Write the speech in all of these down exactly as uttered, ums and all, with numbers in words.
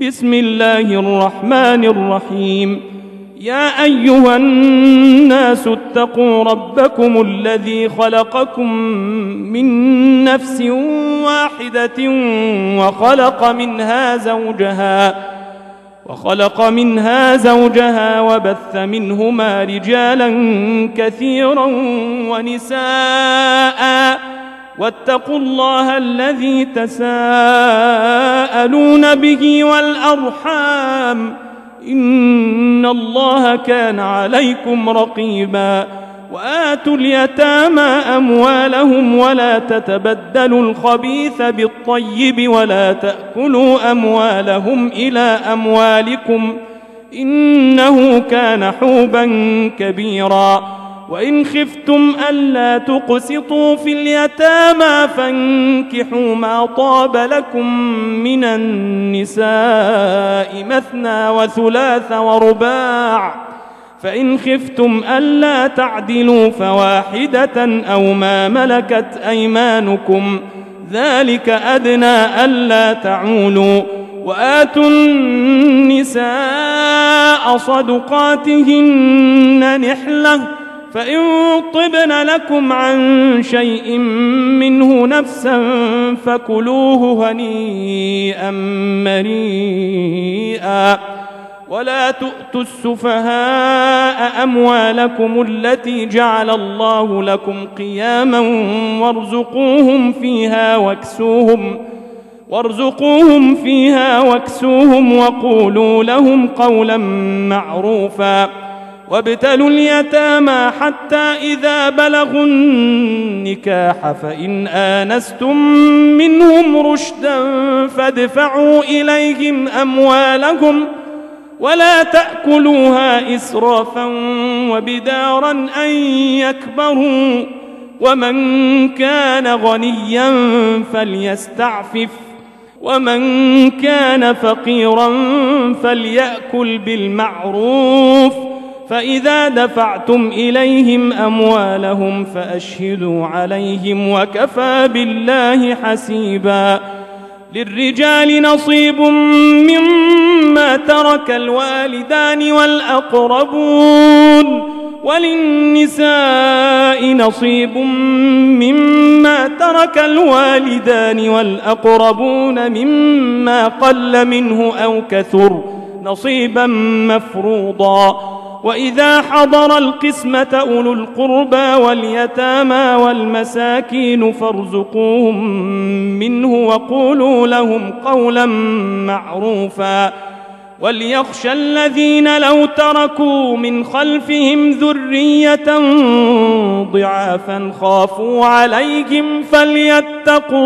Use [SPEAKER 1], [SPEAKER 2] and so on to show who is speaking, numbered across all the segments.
[SPEAKER 1] بسم الله الرحمن الرحيم. يا أيها الناس اتقوا ربكم الذي خلقكم من نفس واحدة وخلق منها زوجها وخلق منها زوجها وبث منهما رجالا كثيرا ونساء واتقوا الله الذي تساءلون به والأرحام إن الله كان عليكم رقيبا. وآتوا اليتامى أموالهم ولا تتبدلوا الخبيث بالطيب ولا تأكلوا أموالهم إلى أموالكم إنه كان حوبا كبيرا. وإن خفتم ألا تقسطوا في اليتامى فانكحوا ما طاب لكم من النساء مثنى وثلاث ورباع، فإن خفتم ألا تعدلوا فواحدة أو ما ملكت أيمانكم ذلك أدنى ألا تعولوا. وآتوا النساء صدقاتهن نحلة فإن طبن لكم عن شيء منه نفسا فكلوه هنيئا مريئا. ولا تؤتوا السفهاء أموالكم التي جعل الله لكم قياما وارزقوهم فيها واكسوهم وارزقوهم فيها واكسوهم وقولوا لهم قولا معروفا. وابتلوا اليتامى حتى إذا بلغوا النكاح فإن آنستم منهم رشدا فادفعوا إليهم أموالهم ولا تأكلوها إسرافا وبدارا أن يكبروا. ومن كان غنيا فليستعفف ومن كان فقيرا فليأكل بالمعروف. فإذا دفعتم إليهم أموالهم فأشهدوا عليهم وكفى بالله حسيبا. للرجال نصيب مما ترك الوالدان والأقربون وللنساء نصيب مما ترك الوالدان والأقربون مما قل منه أو كثر نصيبا مفروضا. وإذا حضر القسمة أولو القربى واليتامى والمساكين فارزقوهم منه وقولوا لهم قولا معروفا. وليخشى الذين لو تركوا من خلفهم ذرية ضعافا خافوا عليهم فليتقوا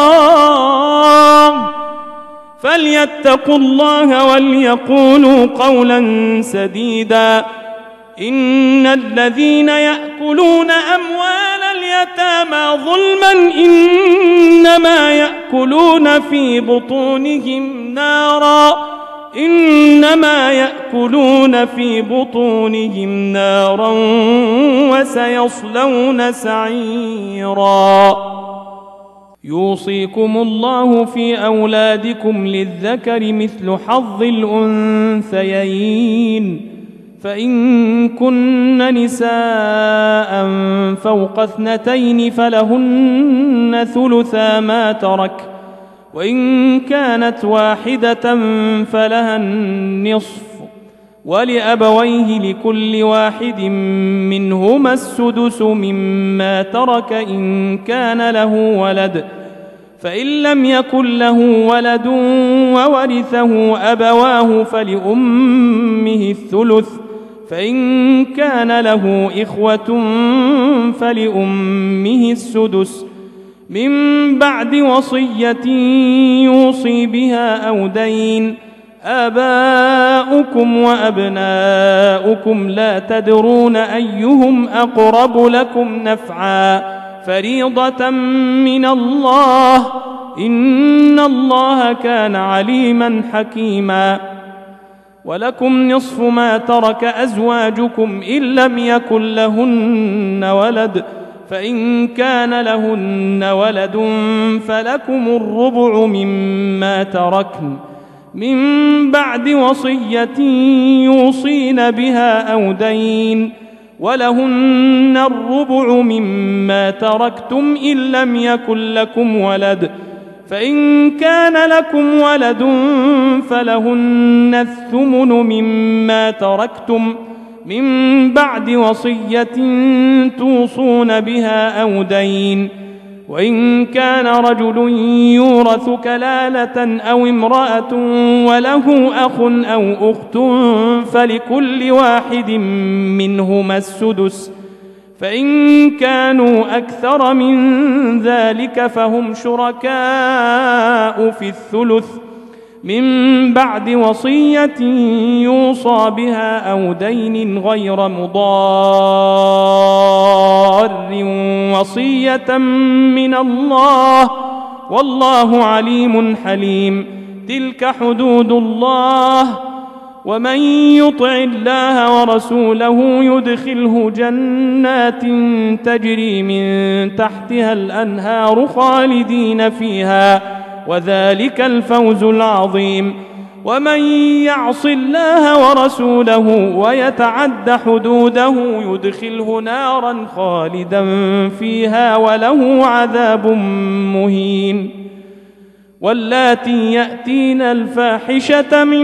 [SPEAKER 1] الله فليتقوا الله وليقولوا قولا سديدا. إن الذين يأكلون أموال اليتامى ظلما إنما يأكلون في بطونهم نارا إنما يأكلون في بطونهم نارا وسيصلون سعيرا. يوصيكم الله في أولادكم للذكر مثل حظ الأنثيين فإن كن نساء فوق اثنتين فلهن ثلثا ما ترك وإن كانت واحدة فلها النصف ولأبويه لكل واحد منهما السدس مما ترك إن كان له ولد فإن لم يكن له ولد وورثه أبواه فلأمه الثلث فإن كان له إخوة فلأمه السدس من بعد وصية يوصي بها أو دين. آباؤكم وأبناؤكم لا تدرون أيهم أقرب لكم نفعا فريضة من الله إن الله كان عليما حكيما. ولكم نصف ما ترك أزواجكم إن لم يكن لهن ولد فإن كان لهن ولد فلكم الربع مما تركن من بعد وصية يوصين بها أو دين، ولهن الربع مما تركتم إن لم يكن لكم ولد، فإن كان لكم ولد فلهن الثمن مما تركتم من بعد وصية توصون بها أو دين. وإن كان رجل يورث كلالة أو امرأة وله أخ أو أخت فلكل واحد منهما السدس، فإن كانوا أكثر من ذلك فهم شركاء في الثلث من بعد وصية يوصى بها أو دين غير مضار، وصية من الله والله عليم حليم. تلك حدود الله، ومن يطع الله ورسوله يدخله جنات تجري من تحتها الأنهار خالدين فيها، وذلك الفوز العظيم. ومن يعص الله ورسوله ويتعد حدوده يدخله نارا خالدا فيها وله عذاب مهين. واللاتي يأتين الفاحشة من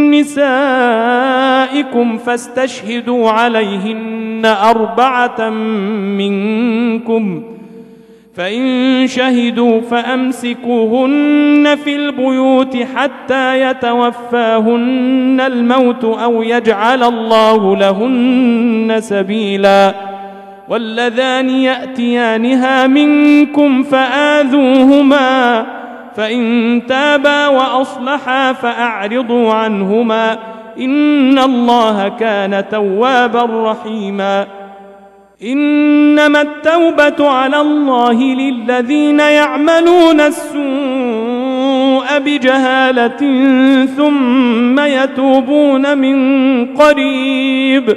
[SPEAKER 1] نسائكم فاستشهدوا عليهن أربعة منكم، فإن شهدوا فأمسكوهن في البيوت حتى يتوفاهن الموت أو يجعل الله لهن سبيلا. واللذان يأتيانها منكم فآذوهما، فإن تابا وأصلحا فأعرضوا عنهما، إن الله كان توابا رحيما. إنما التوبة على الله للذين يعملون السوء بجهالة ثم يتوبون من قريب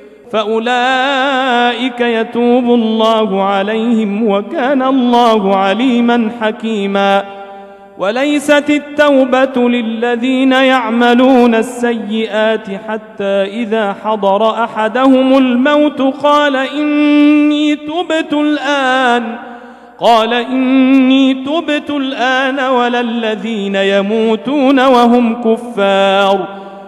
[SPEAKER 1] فأولئك يتوب الله عليهم وكان الله عليما حكيما. وليست التوبة للذين يعملون السيئات حتى إذا حضر أحدهم الموت قال إني تبت الآن قال إني تبت الآن ولا الذين يموتون وهم كفار،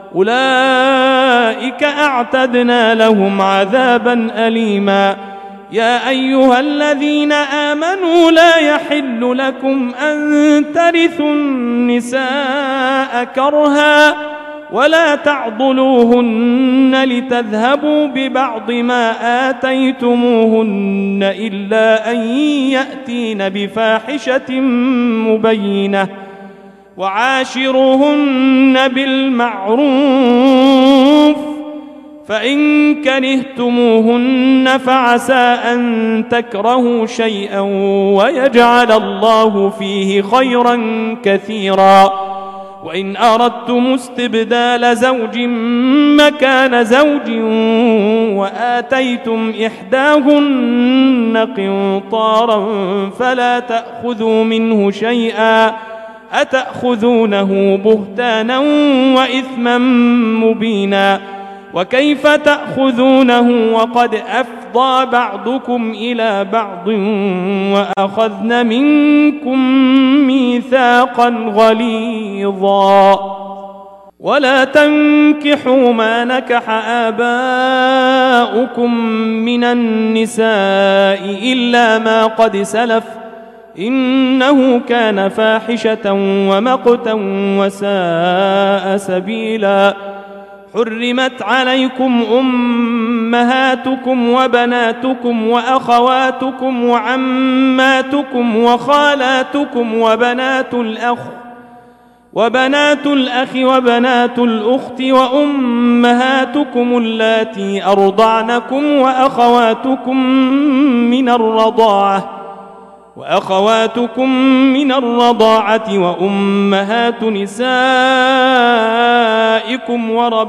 [SPEAKER 1] أولئك أعتدنا لهم عذابا أليما. يا أيها الذين آمنوا لا يحل لكم أن ترثوا النساء كرها ولا تعضلوهن لتذهبوا ببعض ما آتيتموهن إلا أن يأتين بفاحشة مبينة، وعاشروهن بالمعروف، فإن كرهتموهن فعسى أن تكرهوا شيئا ويجعل الله فيه خيرا كثيرا. وإن أردتم استبدال زوج مكان زوج وآتيتم إحداهن قنطارا فلا تأخذوا منه شيئا، أتأخذونه بهتانا وإثما مبينا. وكيف تأخذونه وقد أفضى بعضكم إلى بعض وأخذن منكم ميثاقا غليظا. ولا تنكحوا ما نكح آباؤكم من النساء إلا ما قد سلف إنه كان فاحشة ومقتا وساء سبيلا. حرمت عليكم أمهاتكم وبناتكم وأخواتكم وعماتكم وخالاتكم وبنات الأخ وبنات الأخ وبنات الأخت وأمهاتكم اللاتي أرضعنكم وأخواتكم من الرضاعة وأخواتكم من الرضاعة وأمهات نسائكم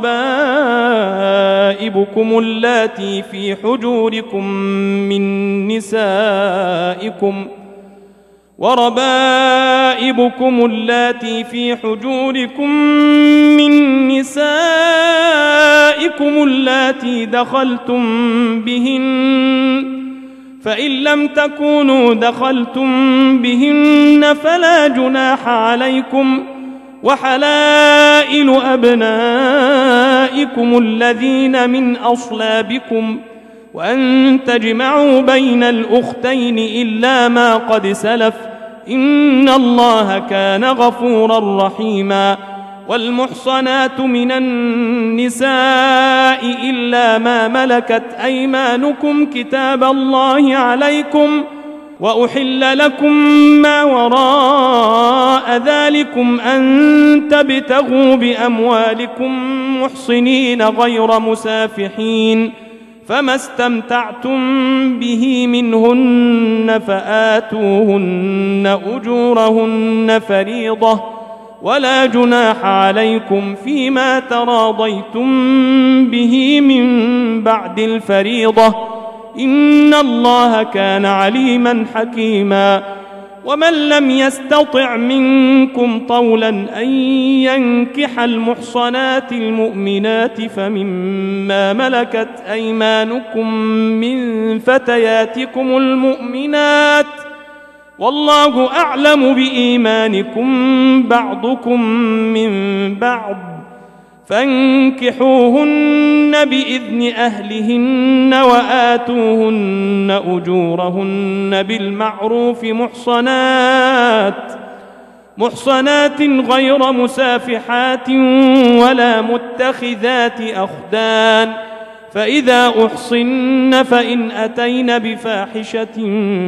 [SPEAKER 1] وربائبكم اللاتي في حجوركم من نسائكم وربائبكم اللاتي في حجوركم من نسائكم اللاتي دخلتم بهن فإن لم تكونوا دخلتم بهن فلا جناح عليكم وحلائل أبنائكم الذين من أصلابكم وأن تجمعوا بين الأختين إلا ما قد سلف إن الله كان غفورا رحيما. والمحصنات من النساء إلا ما ملكت أيمانكم كتاب الله عليكم وأحل لكم ما وراء ذلكم أن تبتغوا بأموالكم محصنين غير مسافحين فما استمتعتم به منهن فآتوهن أجورهن فريضة ولا جناح عليكم فيما تراضيتم به من بعد الفريضة إن الله كان عليما حكيما. ومن لم يستطع منكم طولا أن ينكح المحصنات المؤمنات فمما ملكت أيمانكم من فتياتكم المؤمنات والله أعلم بإيمانكم بعضكم من بعض فانكحوهن بإذن أهلهن وآتوهن أجورهن بالمعروف محصنات محصنات غير مسافحات ولا متخذات أخدان فإذا أحصن فإن أتين بفاحشة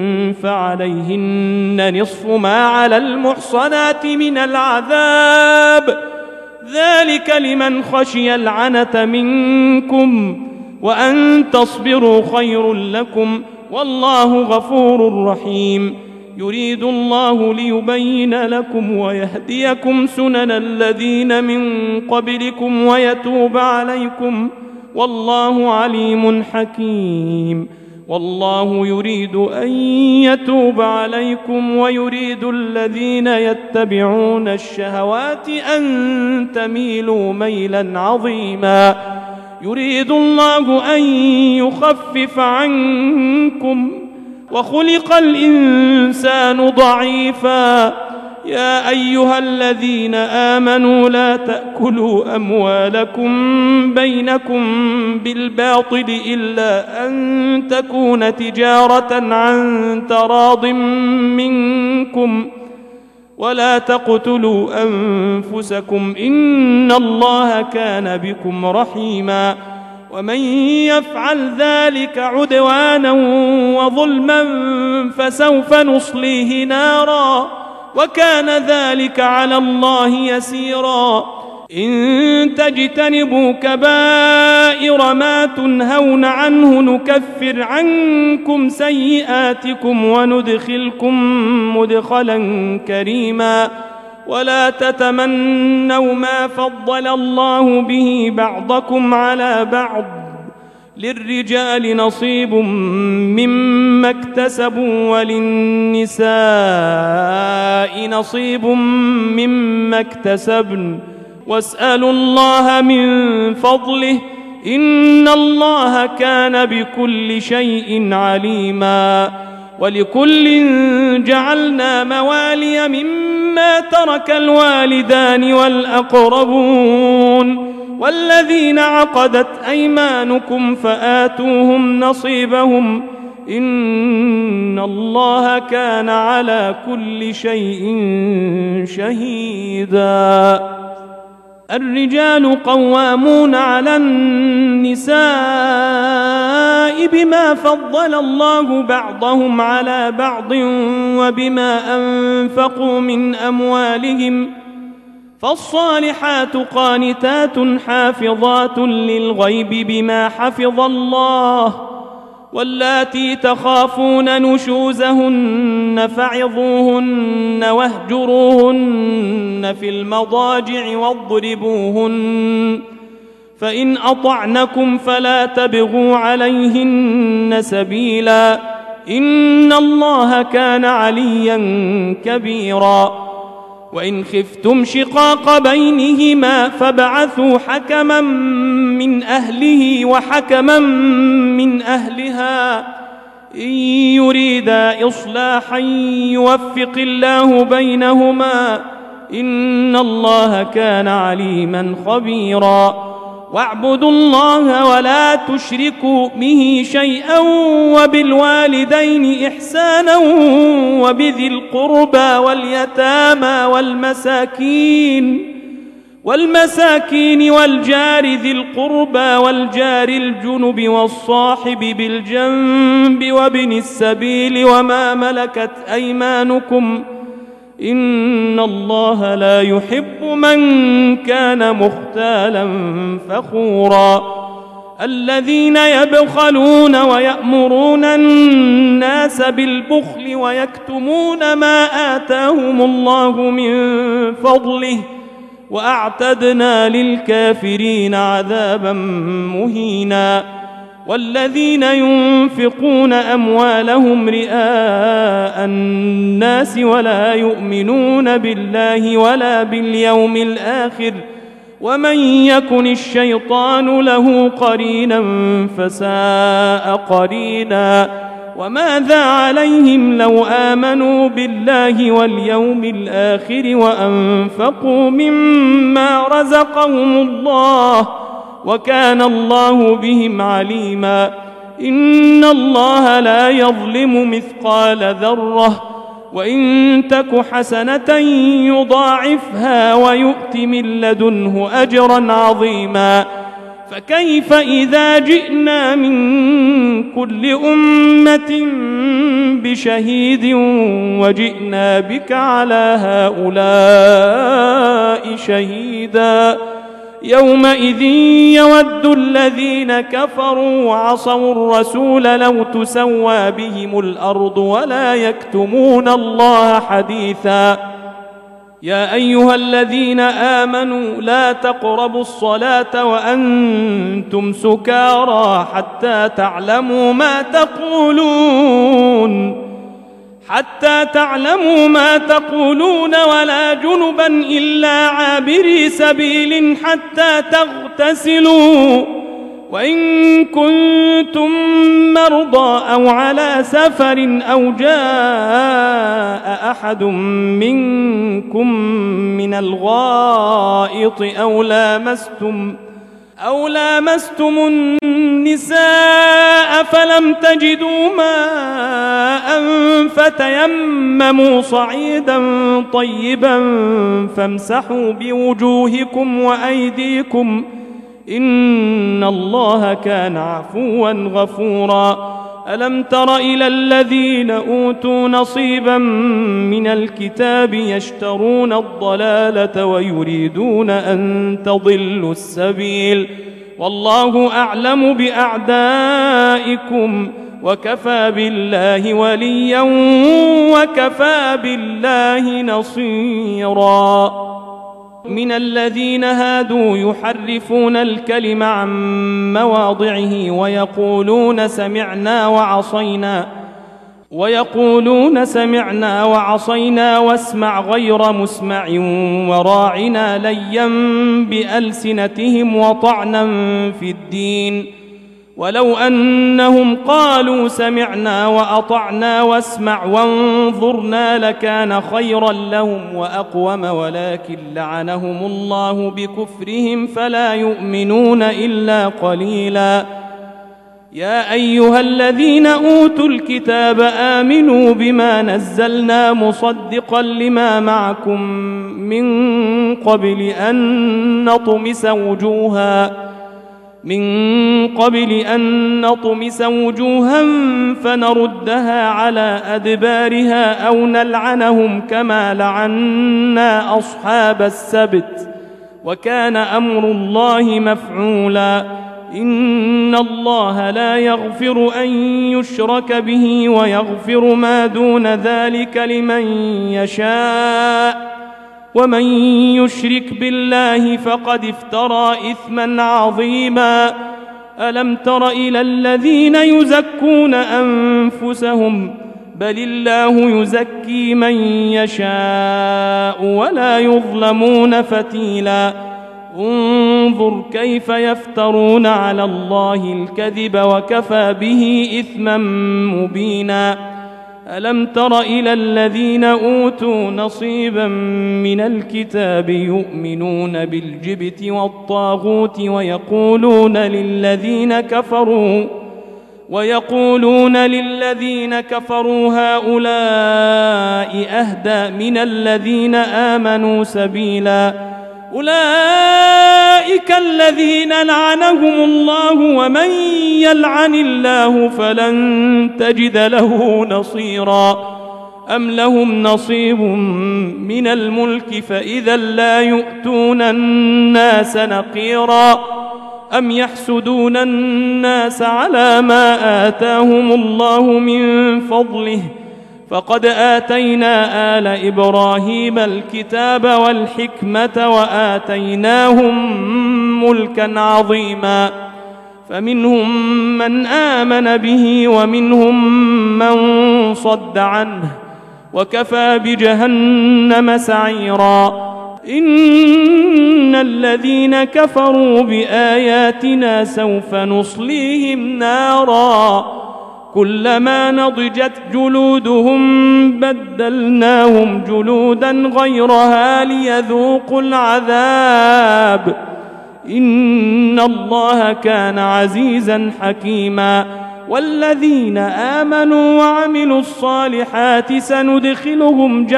[SPEAKER 1] فعليهن نصف ما على المحصنات من العذاب ذلك لمن خشي العنة منكم وأن تصبروا خير لكم والله غفور رحيم. يريد الله ليبين لكم ويهديكم سنن الذين من قبلكم ويتوب عليكم والله عليم حكيم. والله يريد أن يتوب عليكم ويريد الذين يتبعون الشهوات أن تميلوا ميلا عظيما. يريد الله أن يخفف عنكم وخلق الإنسان ضعيفا. يا أيها الذين آمنوا لا تأكلوا أموالكم بينكم بالباطل إلا أن تكون تجارة عن تراض منكم ولا تقتلوا أنفسكم إن الله كان بكم رحيما. ومن يفعل ذلك عدوانا وظلما فسوف نصليه نارا وكان ذلك على الله يسيرا. إن تجتنبوا كبائر ما تنهون عنه نكفر عنكم سيئاتكم وندخلكم مدخلا كريما. ولا تتمنوا ما فضل الله به بعضكم على بعض للرجال نصيب مما اكتسبوا وللنساء نصيب مما اكتسبن واسألوا الله من فضله إن الله كان بكل شيء عليما. ولكل جعلنا موالي مما ترك الوالدان والأقربون والذين عقدت أيمانكم فآتوهم نصيبهم إن الله كان على كل شيء شهيدا. الرجال قوامون على النساء بما فضل الله بعضهم على بعض وبما أنفقوا من أموالهم فالصالحات قانتات حافظات للغيب بما حفظ الله واللاتي تخافون نشوزهن فعظوهن واهجروهن في المضاجع واضربوهن فإن أطعنكم فلا تبغوا عليهن سبيلا إن الله كان عليا كبيرا وإن خفتم شقاق بينهما فابعثوا حكما من أهله وحكما من أهلها إن يريدا إصلاحا يوفق الله بينهما إن الله كان عليما خبيرا واعبدوا الله ولا تشركوا به شيئا وبالوالدين إحسانا وبذي القربى واليتامى والمساكين والمساكين والجار ذي القربى والجار الجنب والصاحب بالجنب وابن السبيل وما ملكت أيمانكم إن الله لا يحب من كان مختالا فخورا الذين يبخلون ويأمرون الناس بالبخل ويكتمون ما آتاهم الله من فضله وأعتدنا للكافرين عذابا مهينا والذين ينفقون أموالهم رئاء الناس ولا يؤمنون بالله ولا باليوم الآخر ومن يكن الشيطان له قرينا فساء قرينا وماذا عليهم لو آمنوا بالله واليوم الآخر وأنفقوا مما رزقهم الله وكان الله بهم عليما إن الله لا يظلم مثقال ذرة وإن تك حسنة يضاعفها ويؤت من لدنه أجرا عظيما فكيف إذا جئنا من كل أمة بشهيد وجئنا بك على هؤلاء شهيدا يومئذ يود الذين كفروا وعصوا الرسول لو تسوى بهم الأرض ولا يكتمون الله حديثا يا أيها الذين آمنوا لا تقربوا الصلاة وأنتم سكارى حتى تعلموا ما تقولون حتى تعلموا ما تقولون ولا جنبا إلا عابري سبيل حتى تغتسلوا وإن كنتم مرضى أو على سفر أو جاء أحد منكم من الغائط أو لامستم أو لامستم النساء فلم تجدوا ماء فتيمموا صعيدا طيبا فامسحوا بوجوهكم وأيديكم إن الله كان عفوا غفورا ألم تر إلى الذين أوتوا نصيبا من الكتاب يشترون الضلالة ويريدون أن تضلوا السبيل والله أعلم بأعدائكم وكفى بالله وليا وكفى بالله نصيرا من الذين هادوا يحرفون الكلم عن مواضعه ويقولون سمعنا وعصينا ويقولون سمعنا وعصينا واسمع غير مسمع وراعنا ليا بألسنتهم وطعنا في الدين ولو أنهم قالوا سمعنا وأطعنا واسمع وانظرنا لكان خيرا لهم وأقوم ولكن لعنهم الله بكفرهم فلا يؤمنون إلا قليلا يا أيها الذين أوتوا الكتاب آمنوا بما نزلنا مصدقا لما معكم من قبل أن نطمس وجوها من قبل أن نطمس وجوها فنردها على أدبارها أو نلعنهم كما لعنا أصحاب السبت وكان أمر الله مفعولا إن الله لا يغفر أن يشرك به ويغفر ما دون ذلك لمن يشاء ومن يشرك بالله فقد افترى إثما عظيما ألم تر إلى الذين يزكون أنفسهم بل الله يزكي من يشاء ولا يظلمون فتيلا انظر كيف يفترون على الله الكذب وكفى به إثما مبينا ألم تر إلى الذين أوتوا نصيبا من الكتاب يؤمنون بالجبت والطاغوت ويقولون للذين كفروا ويقولون للذين كفروا هؤلاء أهدى من الذين آمنوا سبيلا أولئك الذين لعنهم الله ومن يلعن الله فلن تجد له نصيرا أم لهم نصيب من الملك فإذا لا يؤتون الناس نقيرا أم يحسدون الناس على ما آتاهم الله من فضله فقد آتينا آل إبراهيم الكتاب والحكمة وآتيناهم ملكا عظيما فمنهم من آمن به ومنهم من صد عنه وكفى بجهنم سعيرا إن الذين كفروا بآياتنا سوف نصليهم نارا كلما نضجت جلودهم بدلناهم جلودا غيرها ليذوقوا العذاب إن الله كان عزيزا حكيما والذين آمنوا وعملوا الصالحات سندخلهم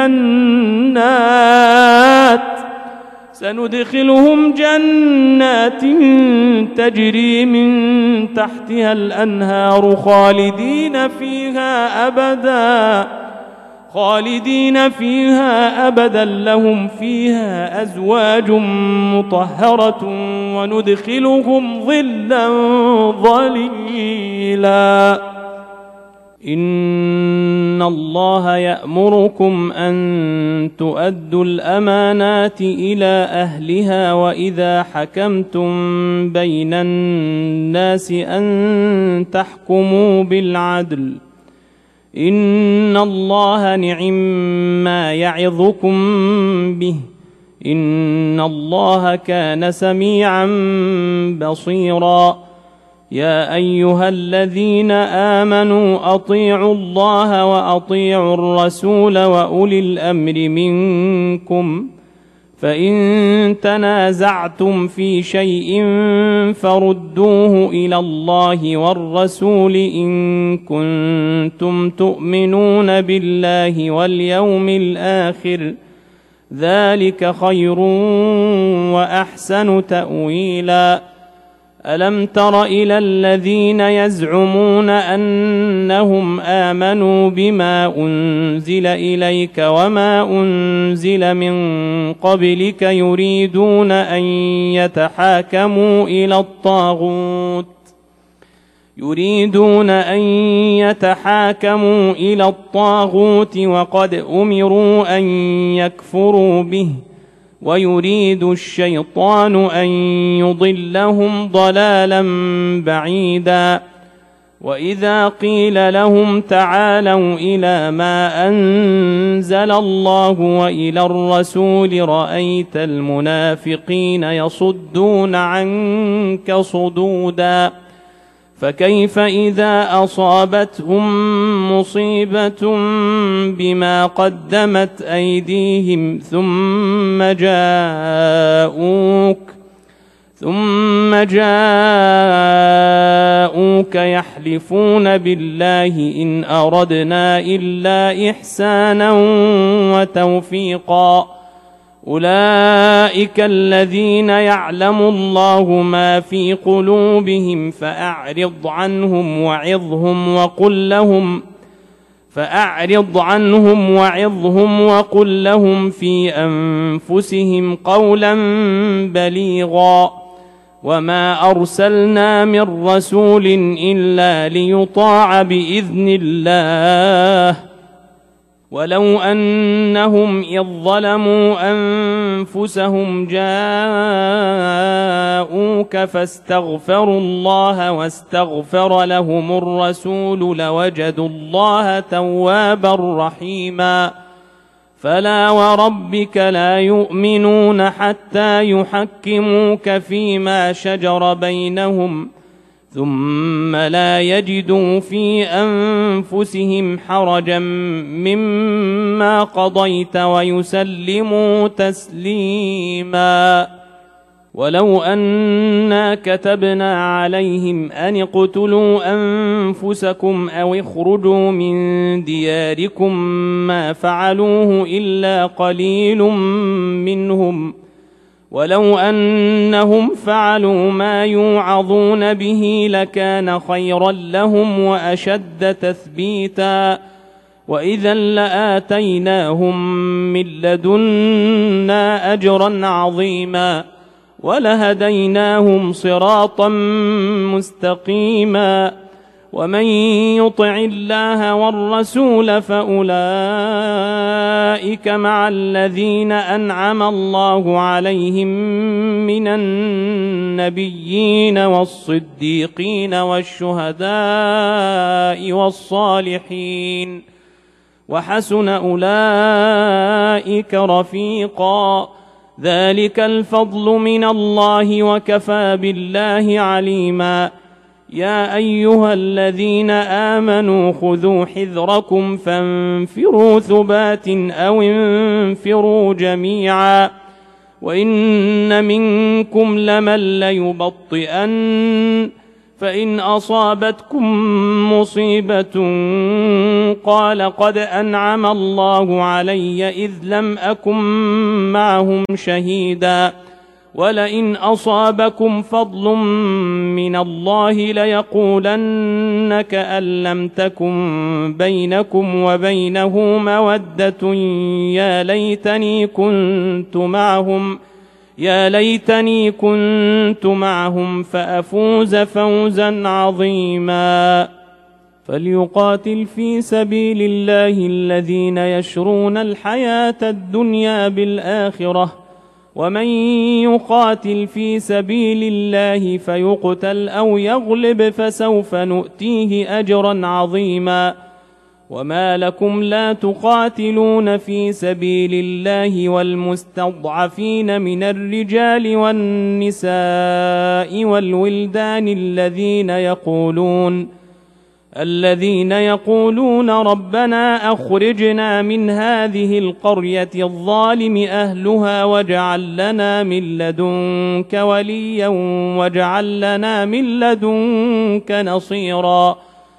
[SPEAKER 1] جنات سندخلهم جنات تجري من تحتها الأنهار خالدين فيها أبدا خالدين فيها أبدا لهم فيها أزواج مطهرة وندخلهم ظلا ظليلا إن الله يأمركم أن تؤدوا الأمانات إلى أهلها وإذا حكمتم بين الناس أن تحكموا بالعدل إن الله نعم ما يعظكم به إن الله كان سميعا بصيرا يا أيها الذين آمنوا أطيعوا الله وأطيعوا الرسول وأولي الأمر منكم فإن تنازعتم في شيء فردوه إلى الله والرسول إن كنتم تؤمنون بالله واليوم الآخر ذلك خير وأحسن تأويلا ألم تر إلى الذين يزعمون أنهم آمنوا بما أنزل إليك وما أنزل من قبلك يريدون أن يتحاكموا إلى الطاغوت يريدون أن يتحاكموا إلى الطاغوت وقد أمروا أن يكفروا به ويريد الشيطان أن يضلهم ضلالا بعيدا وإذا قيل لهم تعالوا إلى ما أنزل الله وإلى الرسول رأيت المنافقين يصدون عنك صدودا فكيف إذا أصابتهم مصيبة بما قدمت أيديهم ثم جاءوك ثم جاءوك يحلفون بالله إن أردنا إلا إحسانا وتوفيقا أولئك الذين يعلم الله ما في قلوبهم فأعرض عنهم وعظهم وقل لهم فأعرض عنهم وعظهم وقل لهم في أنفسهم قولا بليغا وما أرسلنا من رسول إلا ليطاع بإذن الله ولو أنهم إذ ظلموا أنفسهم جاءوا جاءوك فاستغفروا الله واستغفر لهم الرسول لوجدوا الله توابا رحيما فلا وربك لا يؤمنون حتى يحكموك فيما شجر بينهم ثم لا يجدوا في أنفسهم حرجا مما قضيت ويسلموا تسليما ولو أنا كتبنا عليهم أن اقتلوا أنفسكم أو اخرجوا من دياركم ما فعلوه إلا قليل منهم ولو أنهم فعلوا ما يوعظون به لكان خيرا لهم وأشد تثبيتا وإذا لآتيناهم من لدنا أجرا عظيما ولهديناهم صراطا مستقيما ومن يطع الله والرسول فأولئك مع الذين أنعم الله عليهم من النبيين والصديقين والشهداء والصالحين وحسن أولئك رفيقا ذلك الفضل من الله وكفى بالله عليما يا أيها الذين آمنوا خذوا حذركم فانفروا ثبات أو انفروا جميعا وإن منكم لمن ليبطئن فإن أصابتكم مصيبة قال قد أنعم الله علي إذ لم أكن معهم شهيدا ولئن أصابكم فضل من الله ليقولن كأن لم تكن بينكم وبينه مودة يا ليتني كنت معهم يا ليتني كنت معهم فأفوز فوزا عظيما فليقاتل في سبيل الله الذين يشرون الحياة الدنيا بالآخرة ومن يقاتل في سبيل الله فيقتل أو يغلب فسوف نؤتيه أجرا عظيما وما لكم لا تقاتلون في سبيل الله والمستضعفين من الرجال والنساء والولدان الذين يقولون الذين يقولون ربنا أخرجنا من هذه القرية الظالم أهلها واجعل لنا من لدنك وليا واجعل لنا من لدنك نصيرا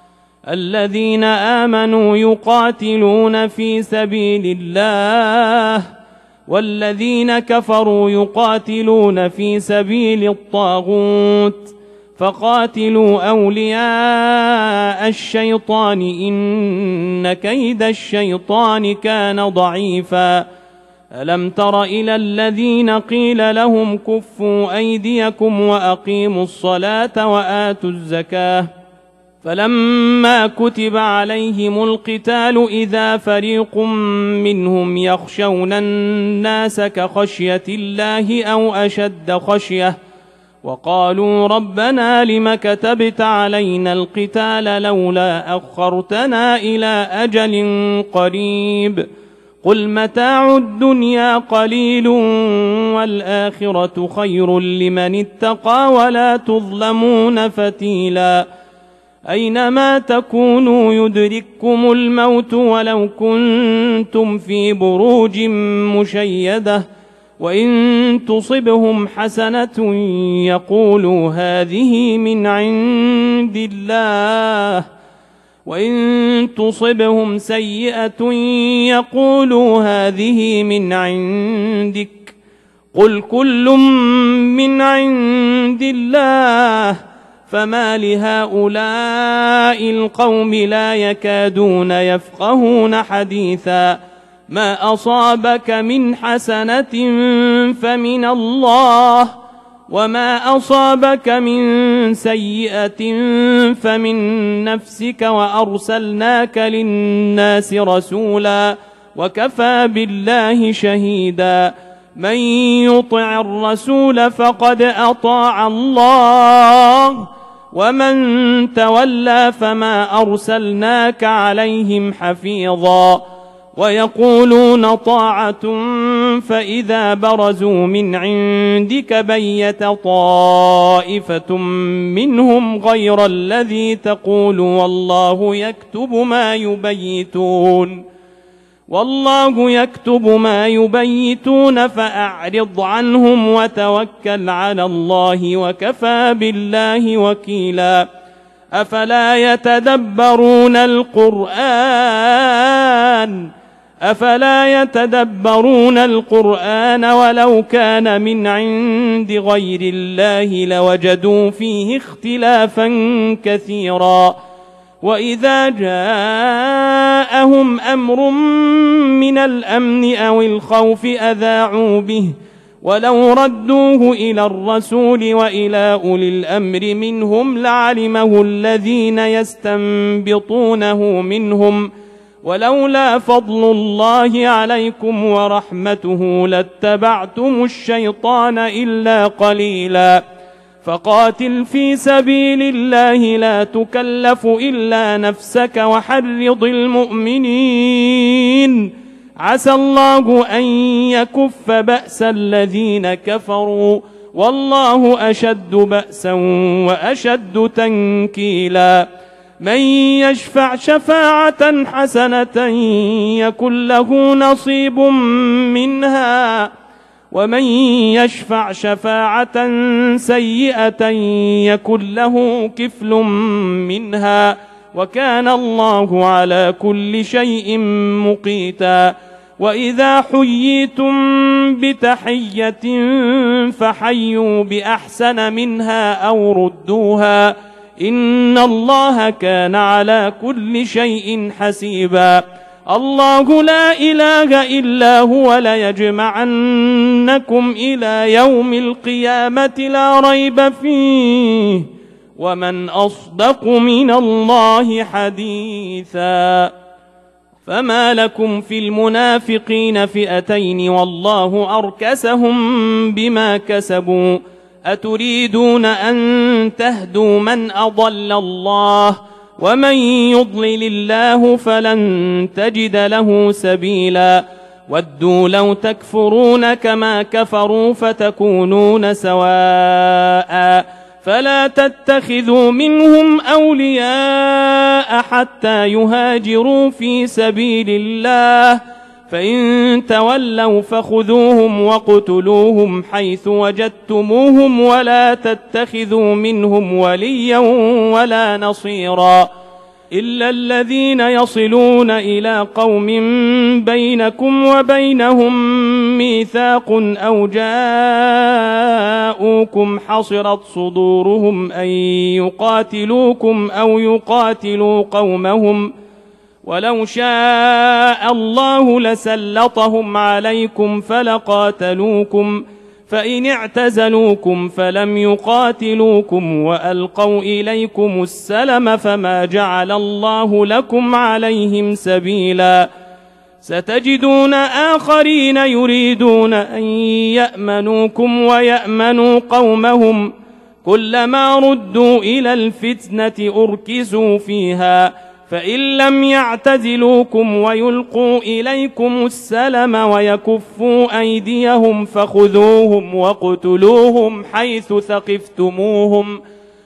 [SPEAKER 1] الذين آمنوا يقاتلون في سبيل الله والذين كفروا يقاتلون في سبيل الطاغوت فقاتلوا أولياء الشيطان إن كيد الشيطان كان ضعيفا ألم تر إلى الذين قيل لهم كفوا أيديكم وأقيموا الصلاة وآتوا الزكاة فلما كتب عليهم القتال إذا فريق منهم يخشون الناس كخشية الله أو أشد خشية وقالوا ربنا لم كتبت علينا القتال لولا أخرتنا إلى أجل قريب قل متاع الدنيا قليل والآخرة خير لمن اتقى ولا تظلمون فتيلا أينما تكونوا يدرككم الموت ولو كنتم في بروج مشيدة وإن تصبهم حسنة يقولوا هذه من عند الله وإن تصبهم سيئة يقولوا هذه من عندك قل كل من عند الله فما لهؤلاء القوم لا يكادون يفقهون حديثا ما أصابك من حسنة فمن الله وما أصابك من سيئة فمن نفسك وأرسلناك للناس رسولا وكفى بالله شهيدا من يطع الرسول فقد أطاع الله ومن تولى فما أرسلناك عليهم حفيظا ويقولون طاعة فإذا برزوا من عندك بيت طائفة منهم غير الذي تقول والله يكتب ما يبيتون والله يكتب ما يبيتون فأعرض عنهم وتوكل على الله وكفى بالله وكيلا أفلا يتدبرون القرآن أفلا يتدبرون القرآن ولو كان من عند غير الله لوجدوا فيه اختلافا كثيرا وإذا جاءهم أمر من الأمن أو الخوف أذاعوا به ولو ردوه إلى الرسول وإلى أولي الأمر منهم لعلمه الذين يستنبطونه منهم ولولا فضل الله عليكم ورحمته لاتبعتم الشيطان إلا قليلا فقاتل في سبيل الله لا تكلف إلا نفسك وحرض المؤمنين عسى الله أن يكف بأس الذين كفروا والله أشد بأسا وأشد تنكيلا من يشفع شفاعة حسنة يكن له نصيب منها ومن يشفع شفاعة سيئة يكن له كفل منها وكان الله على كل شيء مقيتا وإذا حييتم بتحية فحيوا بأحسن منها أو ردوها إن الله كان على كل شيء حسيبا الله لا إله إلا هو ليجمعنكم إلى يوم القيامة لا ريب فيه ومن أصدق من الله حديثا فما لكم في المنافقين فئتين والله أركسهم بما كسبوا أتريدون أن تهدوا من أضل الله ومن يضلل الله فلن تجد له سبيلا ودوا لو تكفرون كما كفروا فتكونون سواء فلا تتخذوا منهم أولياء حتى يهاجروا في سبيل الله فإن تولوا فخذوهم وقتلوهم حيث وجدتموهم ولا تتخذوا منهم وليا ولا نصيرا إلا الذين يصلون إلى قوم بينكم وبينهم ميثاق أو جاءوكم حصرت صدورهم أن يقاتلوكم أو يقاتلوا قومهم ولو شاء الله لسلطهم عليكم فلقاتلوكم فإن اعتزلوكم فلم يقاتلوكم وألقوا إليكم السلم فما جعل الله لكم عليهم سبيلا ستجدون آخرين يريدون أن يأمنوكم ويأمنوا قومهم كلما ردوا إلى الفتنة أركسوا فيها فإن لم يعتزلوكم ويلقوا إليكم السلم ويكفوا أيديهم فخذوهم وقتلوهم حيث ثقفتموهم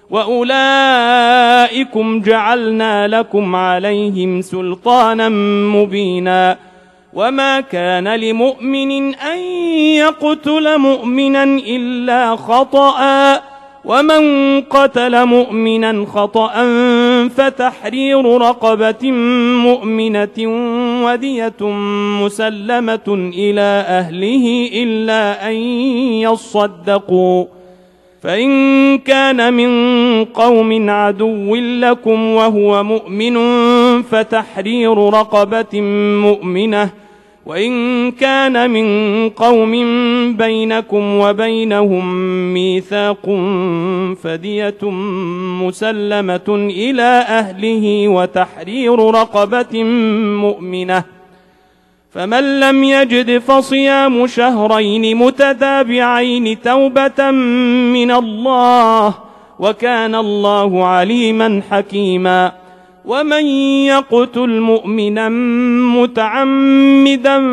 [SPEAKER 1] وأولئكم جعلنا لكم عليهم سلطانا مبينا وما كان لمؤمن أن يقتل مؤمنا إلا خطأ ومن قتل مؤمنا خطأ فتحرير رقبة مؤمنة ودية مسلمة إلى أهله إلا أن يصدقوا فإن كان من قوم عدو لكم وهو مؤمن فتحرير رقبة مؤمنة وإن كان من قوم بينكم وبينهم ميثاق فدية مسلمة إلى أهله وتحرير رقبة مؤمنة فمن لم يجد فصيام شهرين متتابعين توبة من الله وكان الله عليما حكيما. ومن يقتل مؤمنا متعمدا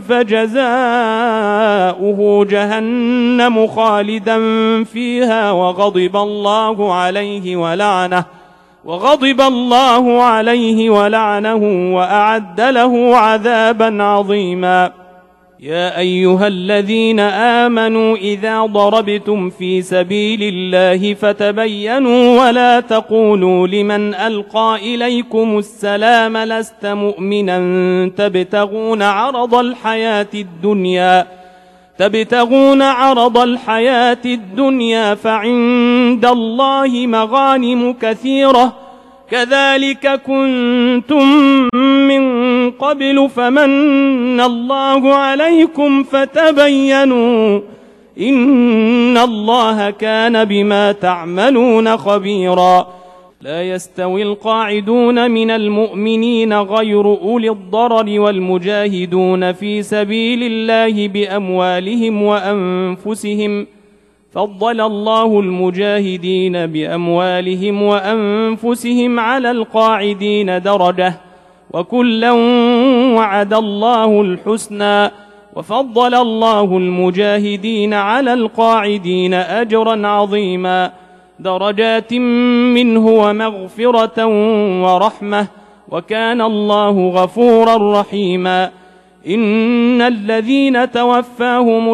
[SPEAKER 1] فجزاؤه جهنم خالدا فيها وغضب الله عليه ولعنه وغضب الله عليه ولعنه وأعد له عذابا عظيما. يا أيها الذين آمنوا إذا ضربتم في سبيل الله فتبينوا ولا تقولوا لمن ألقى إليكم السلام لست مؤمنا تبتغون عرض الحياة الدنيا تبتغون عرض الحياة الدنيا فعند الله مغانم كثيرة كذلك كنتم من قبل فمن الله عليكم فتبينوا إن الله كان بما تعملون خبيرا. لا يستوي القاعدون من المؤمنين غير أولي الضرر والمجاهدون في سبيل الله بأموالهم وأنفسهم فضل الله المجاهدين بأموالهم وأنفسهم على القاعدين درجة وكلا وعد الله الحسنى وفضل الله المجاهدين على القاعدين أجرا عظيما درجات منه ومغفرة ورحمة وكان الله غفورا رحيما. إن الذين توفاهم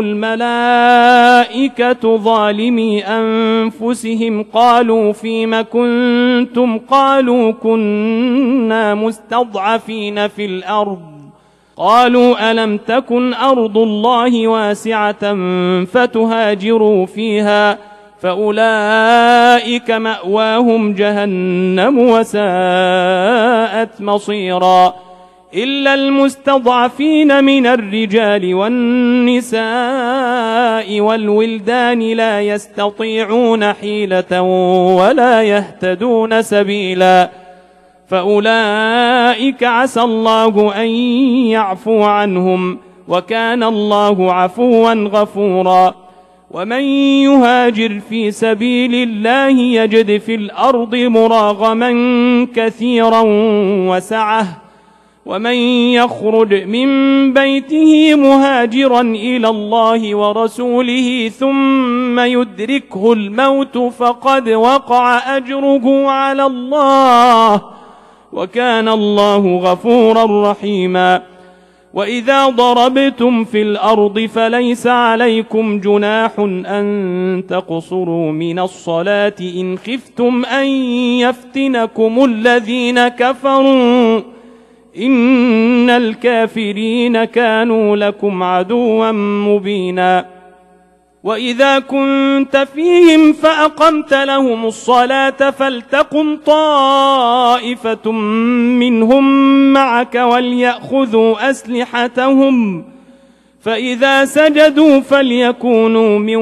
[SPEAKER 1] الملائكة ظالمي أنفسهم قالوا فيم كنتم قالوا كنا مستضعفين في الأرض قالوا ألم تكن أرض الله واسعة فتهاجروا فيها فأولئك مأواهم جهنم وساءت مصيرا. إلا المستضعفين من الرجال والنساء والولدان لا يستطيعون حيلة ولا يهتدون سبيلا فأولئك عسى الله أن يعفو عنهم وكان الله عفوا غفورا. ومن يهاجر في سبيل الله يجد في الأرض مراغما كثيرا وسعة ومن يخرج من بيته مهاجرا إلى الله ورسوله ثم يدركه الموت فقد وقع أجره على الله وكان الله غفورا رحيما. وإذا ضربتم في الأرض فليس عليكم جناح أن تقصروا من الصلاة إن خفتم أن يفتنكم الذين كفروا إن الكافرين كانوا لكم عدوا مبينا. وإذا كنت فيهم فأقمت لهم الصلاة فلتقم طائفة منهم معك وليأخذوا أسلحتهم فإذا سجدوا فليكونوا من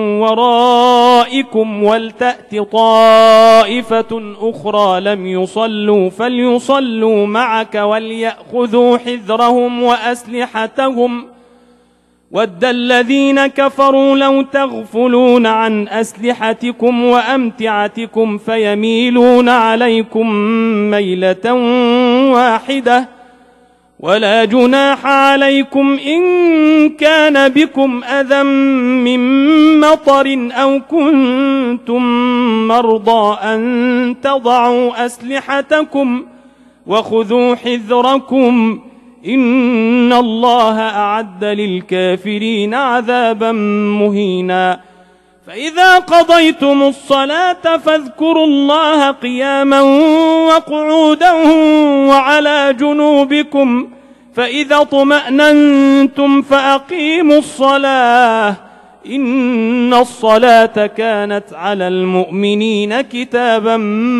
[SPEAKER 1] ورائكم ولتأت طائفة أخرى لم يصلوا فليصلوا معك وليأخذوا حذرهم وأسلحتهم ود الذين كفروا لو تغفلون عن أسلحتكم وأمتعتكم فيميلون عليكم ميلة واحدة ولا جناح عليكم إن كان بكم أذى من مطر أو كنتم مرضى أن تضعوا أسلحتكم وخذوا حذركم إن الله أعد للكافرين عذابا مهينا. فإذا قضيتم الصلاة فاذكروا الله قياما وقعودا وعلى جنوبكم فإذا اطمأننتم فأقيموا الصلاة إن الصلاة كانت على المؤمنين كتابا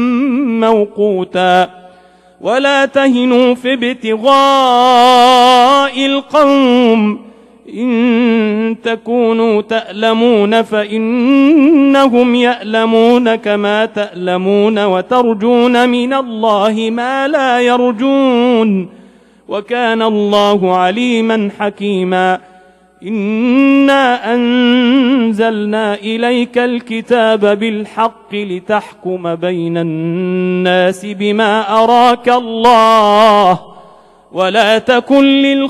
[SPEAKER 1] موقوتا. ولا تهنوا في ابتغاء القوم إن تكونوا تألمون فإنهم يألمون كما تألمون وترجون من الله ما لا يرجون وكان الله عليما حكيما. إنا أنزلنا إليك الكتاب بالحق لتحكم بين الناس بما أراك الله ولا تكن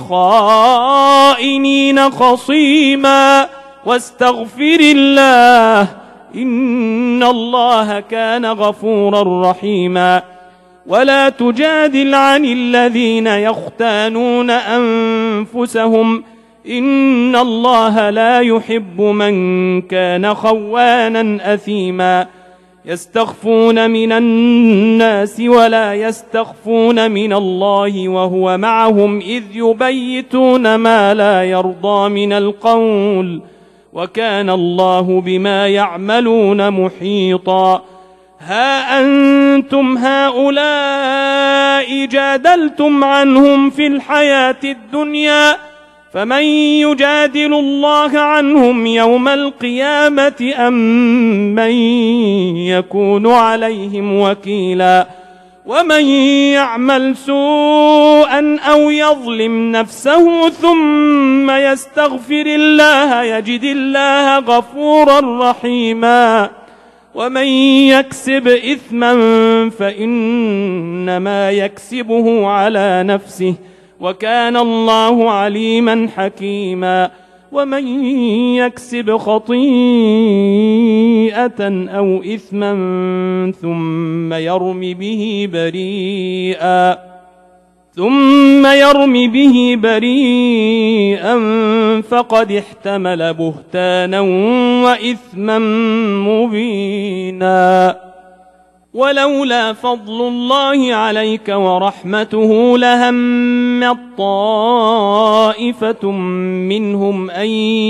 [SPEAKER 1] للخائنين خصيما واستغفر الله إن الله كان غفورا رحيما. ولا تجادل عن الذين يختانون أنفسهم إن الله لا يحب من كان خوانا أثيما. يستخفون من الناس ولا يستخفون من الله وهو معهم إذ يبيتون ما لا يرضى من القول وكان الله بما يعملون محيطا. ها أنتم هؤلاء جادلتم عنهم في الحياة الدنيا فمن يجادل الله عنهم يوم القيامة أم من يكون عليهم وكيلا. ومن يعمل سوءا أو يظلم نفسه ثم يستغفر الله يجد الله غفورا رحيما. ومن يكسب إثما فإنما يكسبه على نفسه وكان الله عليما حكيما. ومن يكسب خطيئة أو إثما ثم يرم به بريئا ثم يرم به بريئا فقد احتمل بهتانا وإثما مبينا. ولولا فضل الله عليك ورحمته لهمت طائفة منهم أن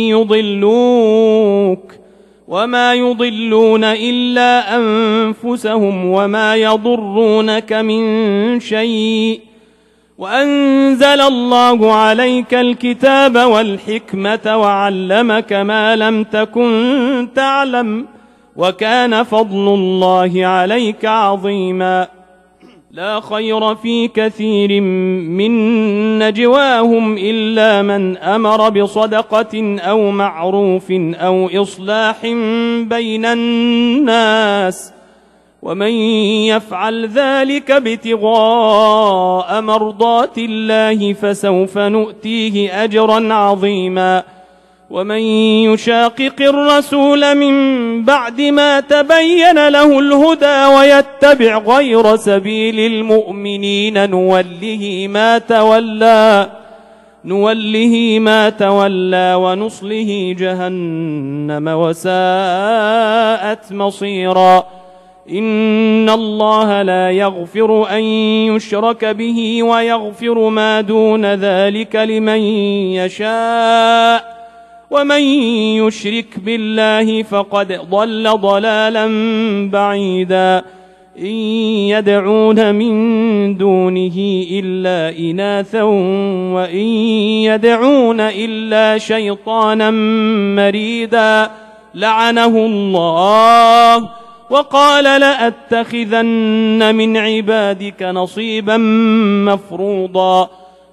[SPEAKER 1] يضلوك وما يضلون إلا أنفسهم وما يضرونك من شيء وأنزل الله عليك الكتاب والحكمة وعلمك ما لم تكن تعلم وكان فضل الله عليك عظيما. لا خير في كثير من نجواهم إلا من أمر بصدقة أو معروف أو إصلاح بين الناس ومن يفعل ذلك ابتغاء مرضات الله فسوف نؤتيه أجرا عظيما. ومن يشاقق الرسول من بعد ما تبين له الهدى ويتبع غير سبيل المؤمنين نوله ما تولى نوله ما تولى ونصله جهنم وساءت مصيرا. إن الله لا يغفر أن يشرك به ويغفر ما دون ذلك لمن يشاء ومن يشرك بالله فقد ضل ضلالا بعيدا. إن يدعون من دونه إلا إناثا وإن يدعون إلا شيطانا مريدا لعنه الله وقال لأتخذن من عبادك نصيبا مفروضا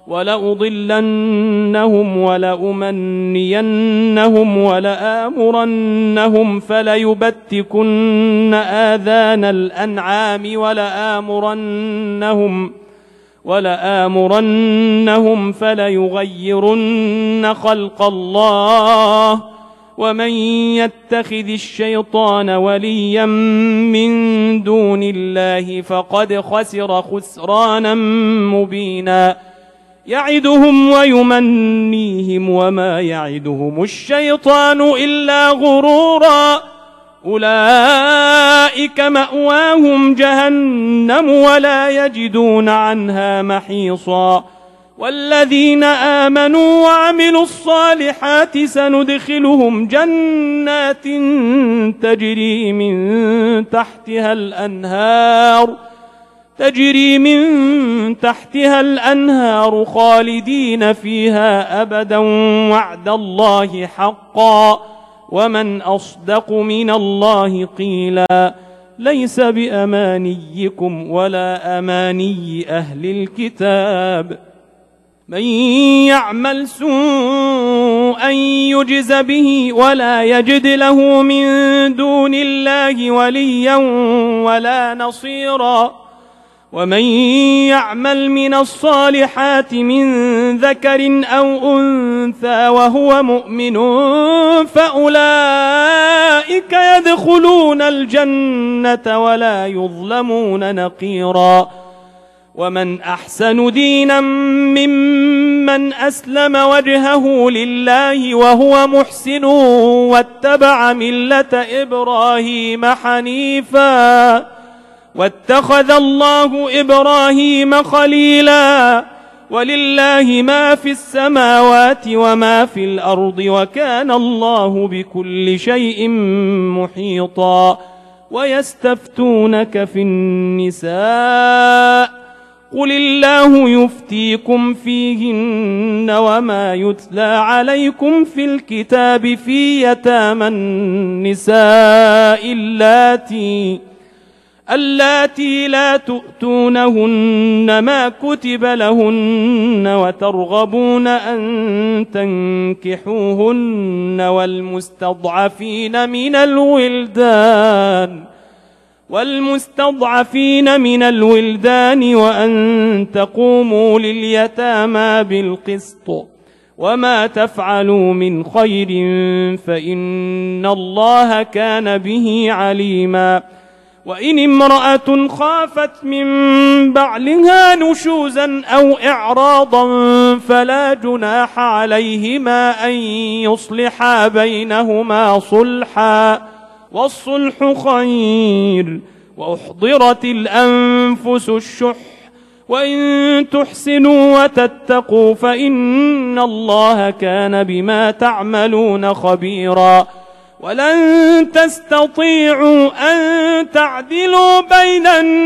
[SPEAKER 1] ولأضلنهم ولأمنينهم ولآمرنهم فليبتكن آذان الأنعام ولآمرنهم ولآمرنهم فليغيرن خلق الله ومن يتخذ الشيطان وليا من دون الله فقد خسر خسرانا مبينا. يعدهم ويمنيهم وما يعدهم الشيطان إلا غرورا. أولئك مأواهم جهنم ولا يجدون عنها محيصا. والذين آمنوا وعملوا الصالحات سندخلهم جنات تجري من تحتها الأنهار تجري من تحتها الأنهار خالدين فيها أبدا وعد الله حقا ومن أصدق من الله قيلا. ليس بأمانيكم ولا أماني أهل الكتاب من يعمل سوءا يجز به ولا يجد له من دون الله وليا ولا نصيرا ومن يعمل من الصالحات من ذكر أو أنثى وهو مؤمن فأولئك يدخلون الجنة ولا يظلمون نقيرا ومن أحسن دينا ممن أسلم وجهه لله وهو محسن واتبع ملة إبراهيم حنيفا واتخذ الله إبراهيم خليلا ولله ما في السماوات وما في الأرض وكان الله بكل شيء محيطا ويستفتونك في النساء قل الله يفتيكم فيهن وما يتلى عليكم في الكتاب في يتامى النساء اللاتي اللاتي لا تؤتونهن ما كتب لهن وترغبون أن تنكحوهن والمستضعفين من الولدان والمستضعفين من الولدان وأن تقوموا لليتامى بالقسط وما تفعلوا من خير فإن الله كان به عليما وإن امرأة خافت من بعلها نشوزا أو إعراضا فلا جناح عليهما أن يصلحا بينهما صلحا والصلح خير وأحضرت الأنفس الشح وإن تحسنوا وتتقوا فإن الله كان بما تعملون خبيرا ولن تستطيعوا أن تعدلوا بين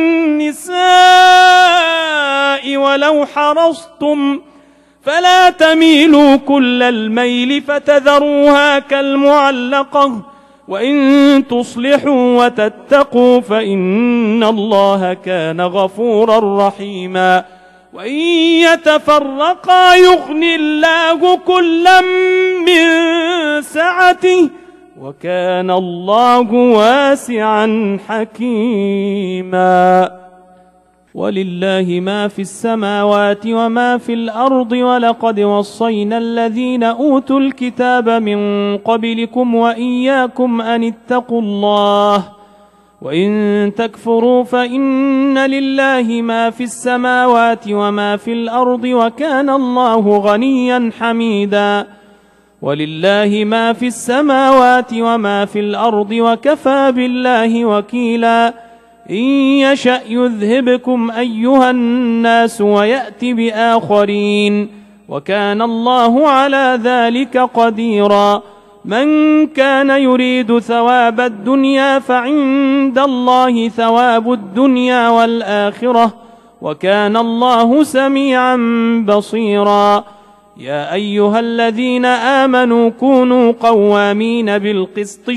[SPEAKER 1] النساء ولو حرصتم فلا تميلوا كل الميل فتذروها كالمعلقة وإن تصلحوا وتتقوا فإن الله كان غفورا رحيما وإن يتفرقا يغني الله كلا من سعته وكان الله واسعا حكيما ولله ما في السماوات وما في الأرض ولقد وصينا الذين أوتوا الكتاب من قبلكم وإياكم أن اتقوا الله وإن تكفروا فإن لله ما في السماوات وما في الأرض وكان الله غنيا حميدا ولله ما في السماوات وما في الأرض وكفى بالله وكيلا إن يشأ يذهبكم أيها الناس ويأت بآخرين وكان الله على ذلك قديرا من كان يريد ثواب الدنيا فعند الله ثواب الدنيا والآخرة وكان الله سميعا بصيرا يا أيها الذين آمنوا كونوا قوامين بالقسط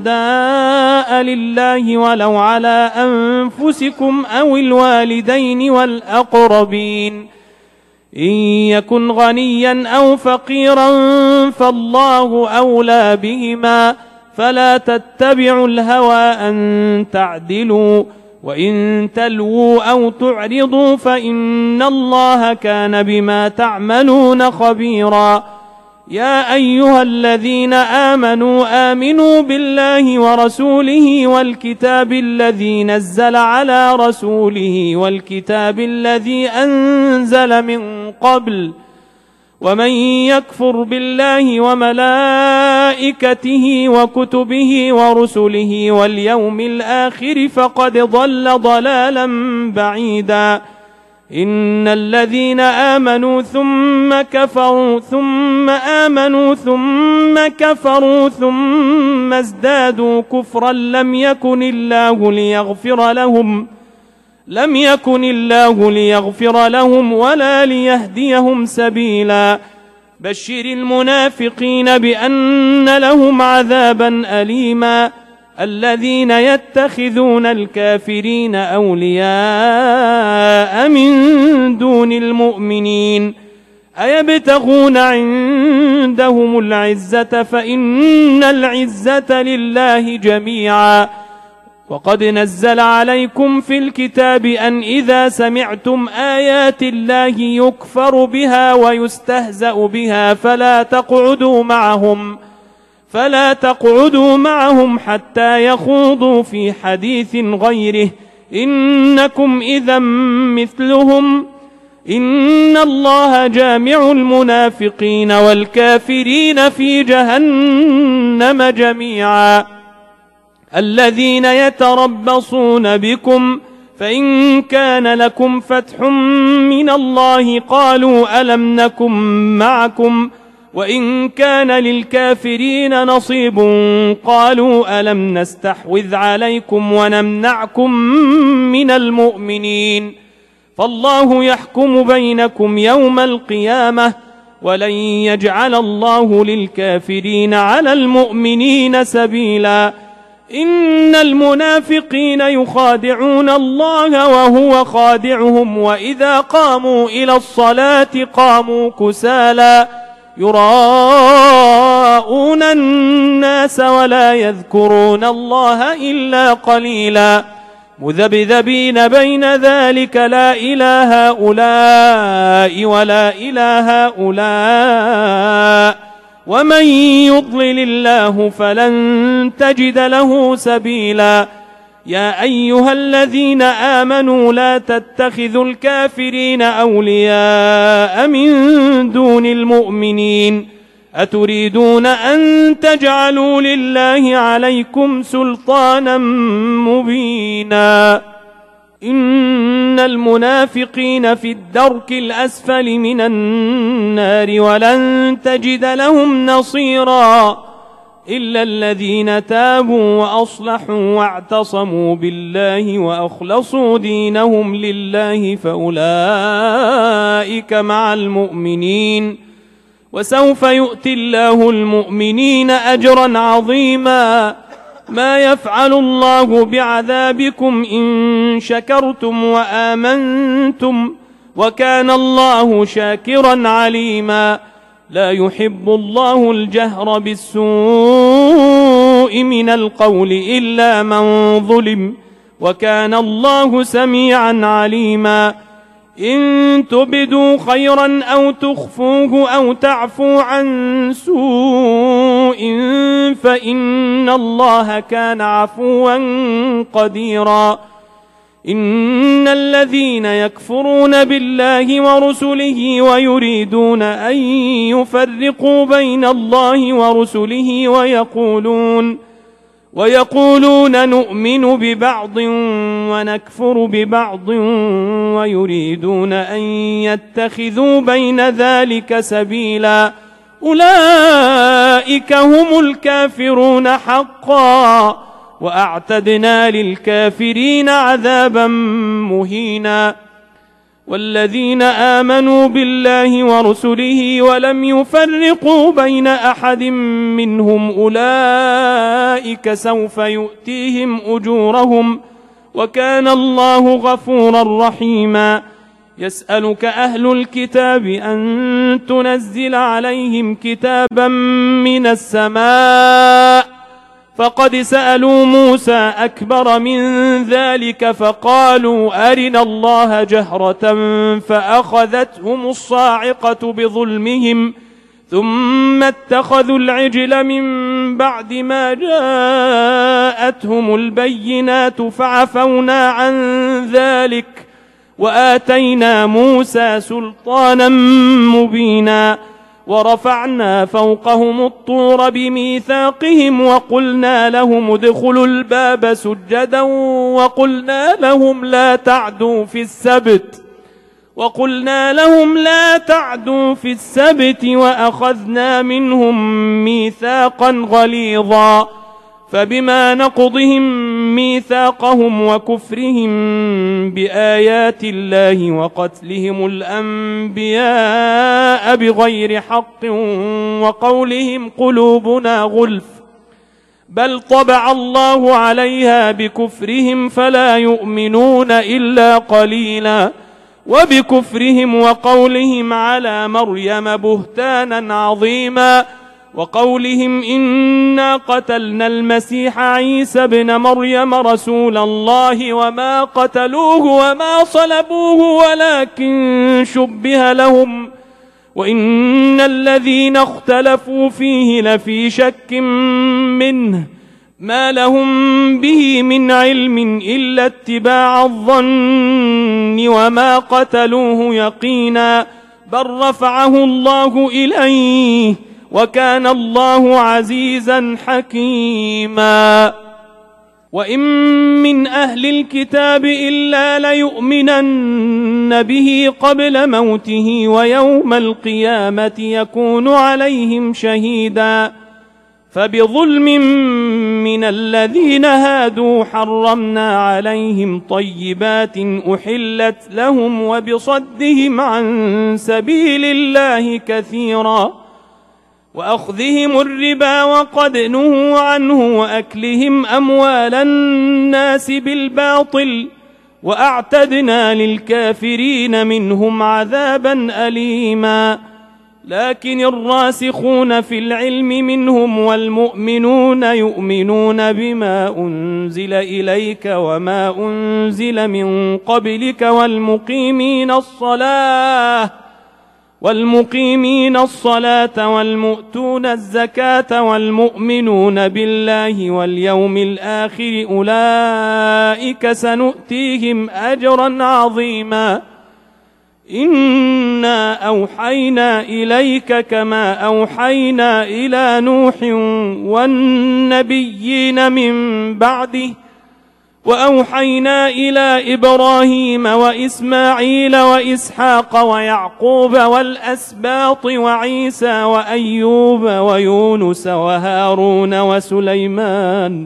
[SPEAKER 1] شهداء لله ولو على أنفسكم أو الوالدين والأقربين إن يكن غنيا أو فقيرا فالله أولى بهما فلا تتبعوا الهوى أن تعدلوا وإن تلووا أو تعرضوا فإن الله كان بما تعملون خبيرا يا أيها الذين آمنوا آمنوا بالله ورسوله والكتاب الذي نزل على رسوله والكتاب الذي أنزل من قبل ومن يكفر بالله وملائكته وكتبه ورسله واليوم الآخر فقد ضل ضلالا بعيدا إن الذين آمنوا ثم كفروا ثم آمنوا ثم كفروا ثم ازدادوا كفرا لم يكن الله ليغفر لهم لم يكن الله ليغفر لهم ولا ليهديهم سبيلا بشر المنافقين بأن لهم عذابا أليما الذين يتخذون الكافرين أولياء من دون المؤمنين أيبتغون عندهم العزة فإن العزة لله جميعا. وقد نزل عليكم في الكتاب أن إذا سمعتم آيات الله يكفر بها ويستهزأ بها فلا تقعدوا معهم فلا تقعدوا معهم حتى يخوضوا في حديث غيره إنكم إذا مثلهم إن الله جامع المنافقين والكافرين في جهنم جميعا. الذين يتربصون بكم فإن كان لكم فتح من الله قالوا ألم نكن معكم وإن كان للكافرين نصيب قالوا ألم نستحوذ عليكم ونمنعكم من المؤمنين. فالله يحكم بينكم يوم القيامة ولن يجعل الله للكافرين على المؤمنين سبيلا. إن المنافقين يخادعون الله وهو خادعهم وإذا قاموا إلى الصلاة قاموا كسالى يراءون الناس ولا يذكرون الله إلا قليلا مذبذبين بين ذلك لا إله هؤلاء ولا إله هؤلاء ومن يضلل الله فلن تجد له سبيلا. يا أيها الذين آمنوا لا تتخذوا الكافرين أولياء من دون المؤمنين أتريدون أن تجعلوا لله عليكم سلطانا مبينا. إن المنافقين في الدرك الأسفل من النار ولن تجد لهم نصيرا إلا الذين تابوا وأصلحوا واعتصموا بالله وأخلصوا دينهم لله فأولئك مع المؤمنين وسوف يؤتي الله المؤمنين أجرا عظيما. ما يفعل الله بعذابكم إن شكرتم وآمنتم وكان الله شاكرا عليما. لا يحب الله الجهر بالسوء من القول إلا من ظلم وكان الله سميعا عليما. إن تبدوا خيرا أو تخفوه أو تعفوا عن سوء فإن الله كان عفوا قديرا. إن الذين يكفرون بالله ورسله ويريدون أن يفرقوا بين الله ورسله ويقولون ويقولون نؤمن ببعض ونكفر ببعض ويريدون أن يتخذوا بين ذلك سبيلا أولئك هم الكافرون حقا وأعتدنا للكافرين عذابا مهينا. والذين آمنوا بالله ورسله ولم يفرقوا بين أحد منهم أولئك سوف يؤتيهم أجورهم وكان الله غفورا رحيما. يسألك أهل الكتاب أن تنزل عليهم كتابا من السماء فقد سألوا موسى أكبر من ذلك فقالوا أرنا الله جهرة فأخذتهم الصاعقة بظلمهم ثم اتخذوا العجل من بعد ما جاءتهم البينات فعفونا عن ذلك وآتينا موسى سلطانا مبينا. ورفعنا فوقهم الطور بميثاقهم وقلنا لهم ادخلوا الباب سجدا وقلنا لهم لا تعدوا في السبت وقلنا لهم لا تعدوا في السبت وأخذنا منهم ميثاقا غليظا. فبما نقضهم ميثاقهم وكفرهم بآيات الله وقتلهم الأنبياء بغير حق وقولهم قلوبنا غلف بل طبع الله عليها بكفرهم فلا يؤمنون إلا قليلا. وبكفرهم وقولهم على مريم بهتانا عظيما، وقولهم إنا قتلنا المسيح عيسى ابن مريم رسول الله وما قتلوه وما صلبوه ولكن شبه لهم، وإن الذين اختلفوا فيه لفي شك منه ما لهم به من علم إلا اتباع الظن وما قتلوه يقينا، بل رفعه الله إليه وكان الله عزيزا حكيما. وإن من أهل الكتاب إلا ليؤمنن به قبل موته ويوم القيامة يكون عليهم شهيدا، فبظلم من الذين هادوا حرمنا عليهم طيبات أحلت لهم وبصدهم عن سبيل الله كثيرا، وأخذهم الربا وقد نهوا عنه وأكلهم أموال الناس بالباطل، وأعتدنا للكافرين منهم عذابا أليما. لكن الراسخون في العلم منهم والمؤمنون يؤمنون بما أنزل إليك وما أنزل من قبلك والمقيمين الصلاة والمقيمين الصلاة والمؤتون الزكاة والمؤمنون بالله واليوم الآخر أولئك سنؤتيهم أجرا عظيما. إنا أوحينا إليك كما أوحينا إلى نوح والنبيين من بعده، وأوحينا إلى إبراهيم وإسماعيل وإسحاق ويعقوب والأسباط وعيسى وأيوب ويونس وهارون وسليمان،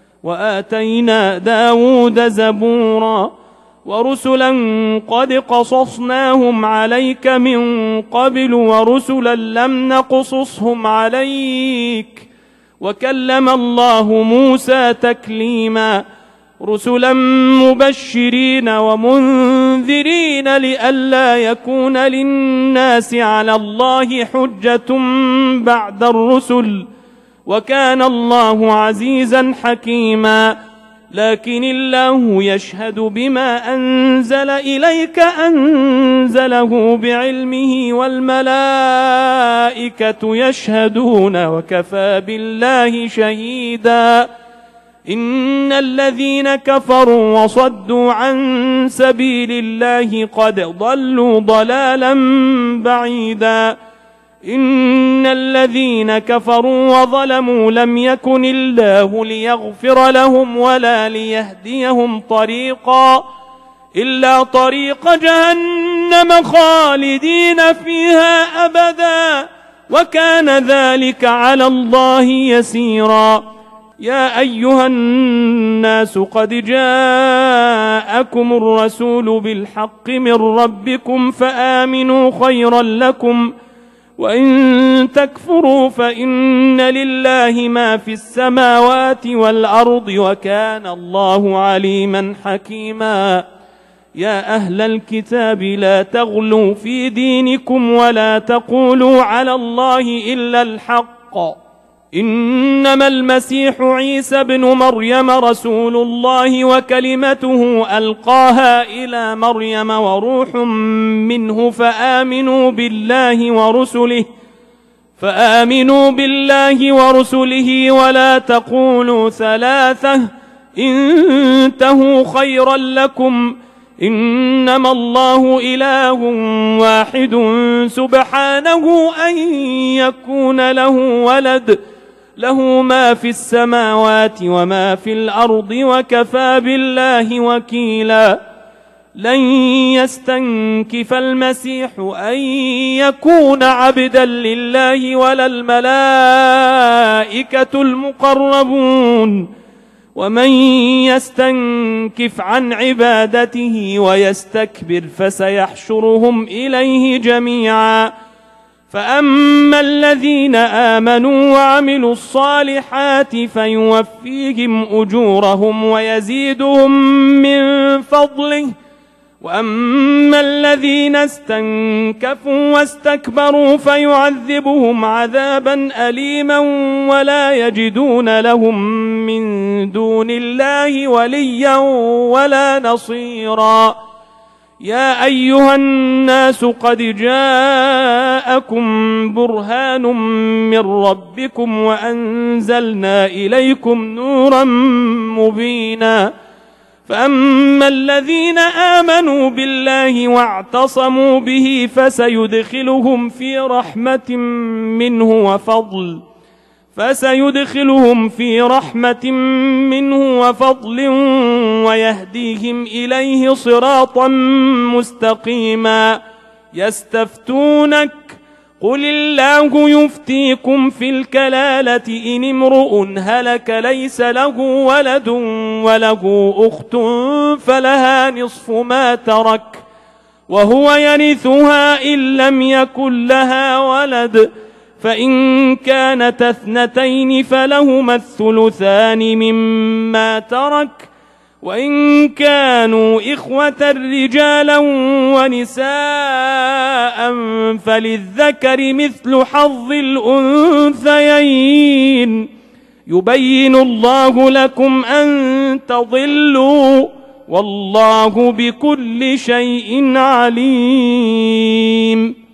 [SPEAKER 1] وآتينا داود زبورا، ورسلا قد قصصناهم عليك من قبل ورسلا لم نقصصهم عليك، وكلم الله موسى تكليما، رسلا مبشرين ومنذرين لئلا يكون للناس على الله حجة بعد الرسل، وكان الله عزيزا حكيما. لكن الله يشهد بما أنزل إليك أنزله بعلمه والملائكة يشهدون وكفى بالله شهيدا. إن الذين كفروا وصدوا عن سبيل الله قد ضلوا ضلالا بعيدا. إن الذين كفروا وظلموا لم يكن الله ليغفر لهم ولا ليهديهم طريقا إلا طريق جهنم خالدين فيها أبدا، وكان ذلك على الله يسيرا. يا أيها الناس قد جاءكم الرسول بالحق من ربكم فآمنوا خيرا لكم، وإن تكفروا فإن لله ما في السماوات والأرض وكان الله عليما حكيما. يا أهل الكتاب لا تغلوا في دينكم ولا تقولوا على الله إلا الحق، إنما المسيح عيسى ابن مريم رسول الله وكلمته ألقاها إلى مريم وروح منه، فآمنوا بالله ورسله فآمنوا بالله ورسله ولا تقولوا ثلاثة، انتهوا خيرا لكم، إنما الله إله واحد سبحانه أن يكون له ولد، له ما في السماوات وما في الأرض وكفى بالله وكيلا. لن يستنكف المسيح أن يكون عبدا لله ولا الملائكة المقربون، ومن يستنكف عن عبادته ويستكبر فسيحشرهم إليه جميعا. فأما الذين آمنوا وعملوا الصالحات فيوفيهم أجورهم ويزيدهم من فضله، وأما الذين استنكفوا واستكبروا فيعذبهم عذابا أليما ولا يجدون لهم من دون الله وليا ولا نصيرا. يا أيها الناس قد جاءكم برهان من ربكم وأنزلنا إليكم نورا مبينا. فأما الذين آمنوا بالله واعتصموا به فسيدخلهم في رحمة منه وفضل فسيدخلهم في رحمة منه وفضل ويهديهم إليه صراطا مستقيما. يستفتونك قل الله يفتيكم في الكلالة إن امرؤ هلك ليس له ولد وله أخت فلها نصف ما ترك وهو يرثها إن لم يكن لها ولد فإن كانت اثنتين فلهما الثلثان مما ترك وإن كانوا إخوة رجالا ونساء فللذكر مثل حظ الأنثيين. يبين الله لكم أن تضلوا والله بكل شيء عليم.